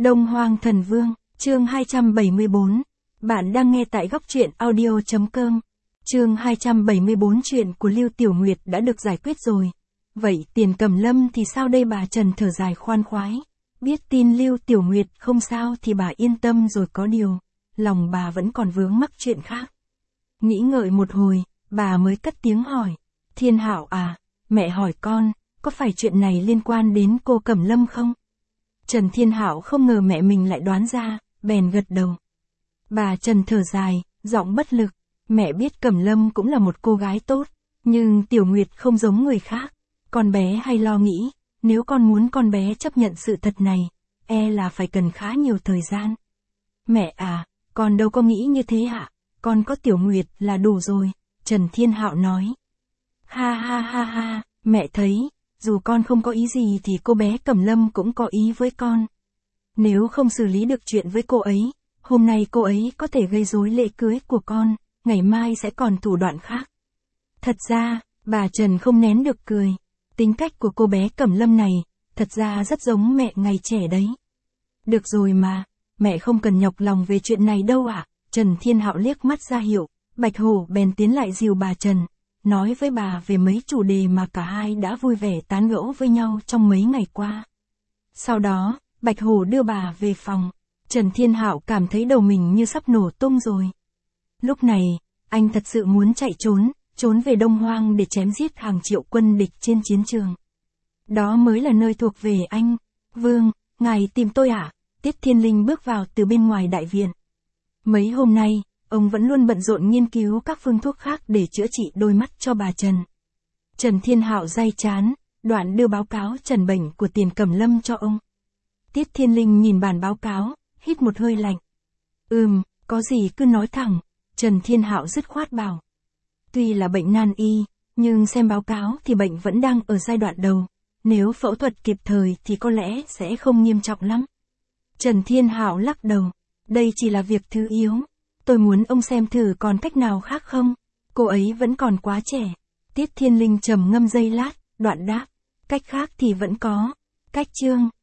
Đông Hoang Thần Vương, chương 274. Bạn đang nghe tại góc truyện audio.com. Chương 274 chuyện của Lưu Tiểu Nguyệt đã được giải quyết rồi. Vậy Tiền Cẩm Lâm thì sao đây? Bà Trần thở dài khoan khoái. Biết tin Lưu Tiểu Nguyệt không sao thì bà yên tâm rồi, có điều, lòng bà vẫn còn vướng mắc chuyện khác. Nghĩ ngợi một hồi, bà mới cất tiếng hỏi. Thiên Hạo à, mẹ hỏi con, có phải chuyện này liên quan đến cô Cẩm Lâm không? Trần Thiên Hạo không ngờ mẹ mình lại đoán ra, bèn gật đầu. Bà Trần thở dài, giọng bất lực. Mẹ biết Cẩm Lâm cũng là một cô gái tốt, nhưng Tiểu Nguyệt không giống người khác. Con bé hay lo nghĩ, nếu con muốn con bé chấp nhận sự thật này, là phải cần khá nhiều thời gian. Mẹ à, con đâu có nghĩ như thế ạ, con có Tiểu Nguyệt là đủ rồi, Trần Thiên Hạo nói. Ha ha ha ha, mẹ thấy, dù con không có ý gì thì cô bé Cẩm Lâm cũng có ý với con. Nếu không xử lý được chuyện với cô ấy, hôm nay cô ấy có thể gây rối lễ cưới của con, ngày mai sẽ còn thủ đoạn khác. Thật ra, bà Trần không nén được cười. Tính cách của cô bé Cẩm Lâm này, thật ra rất giống mẹ ngày trẻ đấy. Được rồi mà, mẹ không cần nhọc lòng về chuyện này đâu ạ. Trần Thiên Hạo liếc mắt ra hiệu, Bạch Hổ bèn tiến lại dìu bà Trần, nói với bà về mấy chủ đề mà cả hai đã vui vẻ tán gẫu với nhau trong mấy ngày qua. Sau đó, Bạch Hổ đưa bà về phòng. Trần Thiên Hạo cảm thấy đầu mình như sắp nổ tung rồi. Lúc này, anh thật sự muốn chạy trốn về Đông Hoang để chém giết hàng triệu quân địch trên chiến trường. Đó mới là nơi thuộc về anh. Vương, ngài tìm tôi à? Tiết Thiên Linh bước vào từ bên ngoài đại viện. Mấy hôm nay, ông vẫn luôn bận rộn nghiên cứu các phương thuốc khác để chữa trị đôi mắt cho bà Trần. Trần Thiên Hạo day chán, đoạn đưa báo cáo trần bệnh của Tiền Cẩm Lâm cho ông. Tiết Thiên Linh nhìn bản báo cáo, hít một hơi lạnh. Có gì cứ nói thẳng, Trần Thiên Hạo dứt khoát bảo. Tuy là bệnh nan y, nhưng xem báo cáo thì bệnh vẫn đang ở giai đoạn đầu. Nếu phẫu thuật kịp thời thì có lẽ sẽ không nghiêm trọng lắm. Trần Thiên Hạo lắc đầu. Đây chỉ là việc thứ yếu. Tôi muốn ông xem thử còn cách nào khác không? Cô ấy vẫn còn quá trẻ. Tiết Thiên Linh trầm ngâm giây lát, đoạn đáp. Cách khác thì vẫn có. Cách chương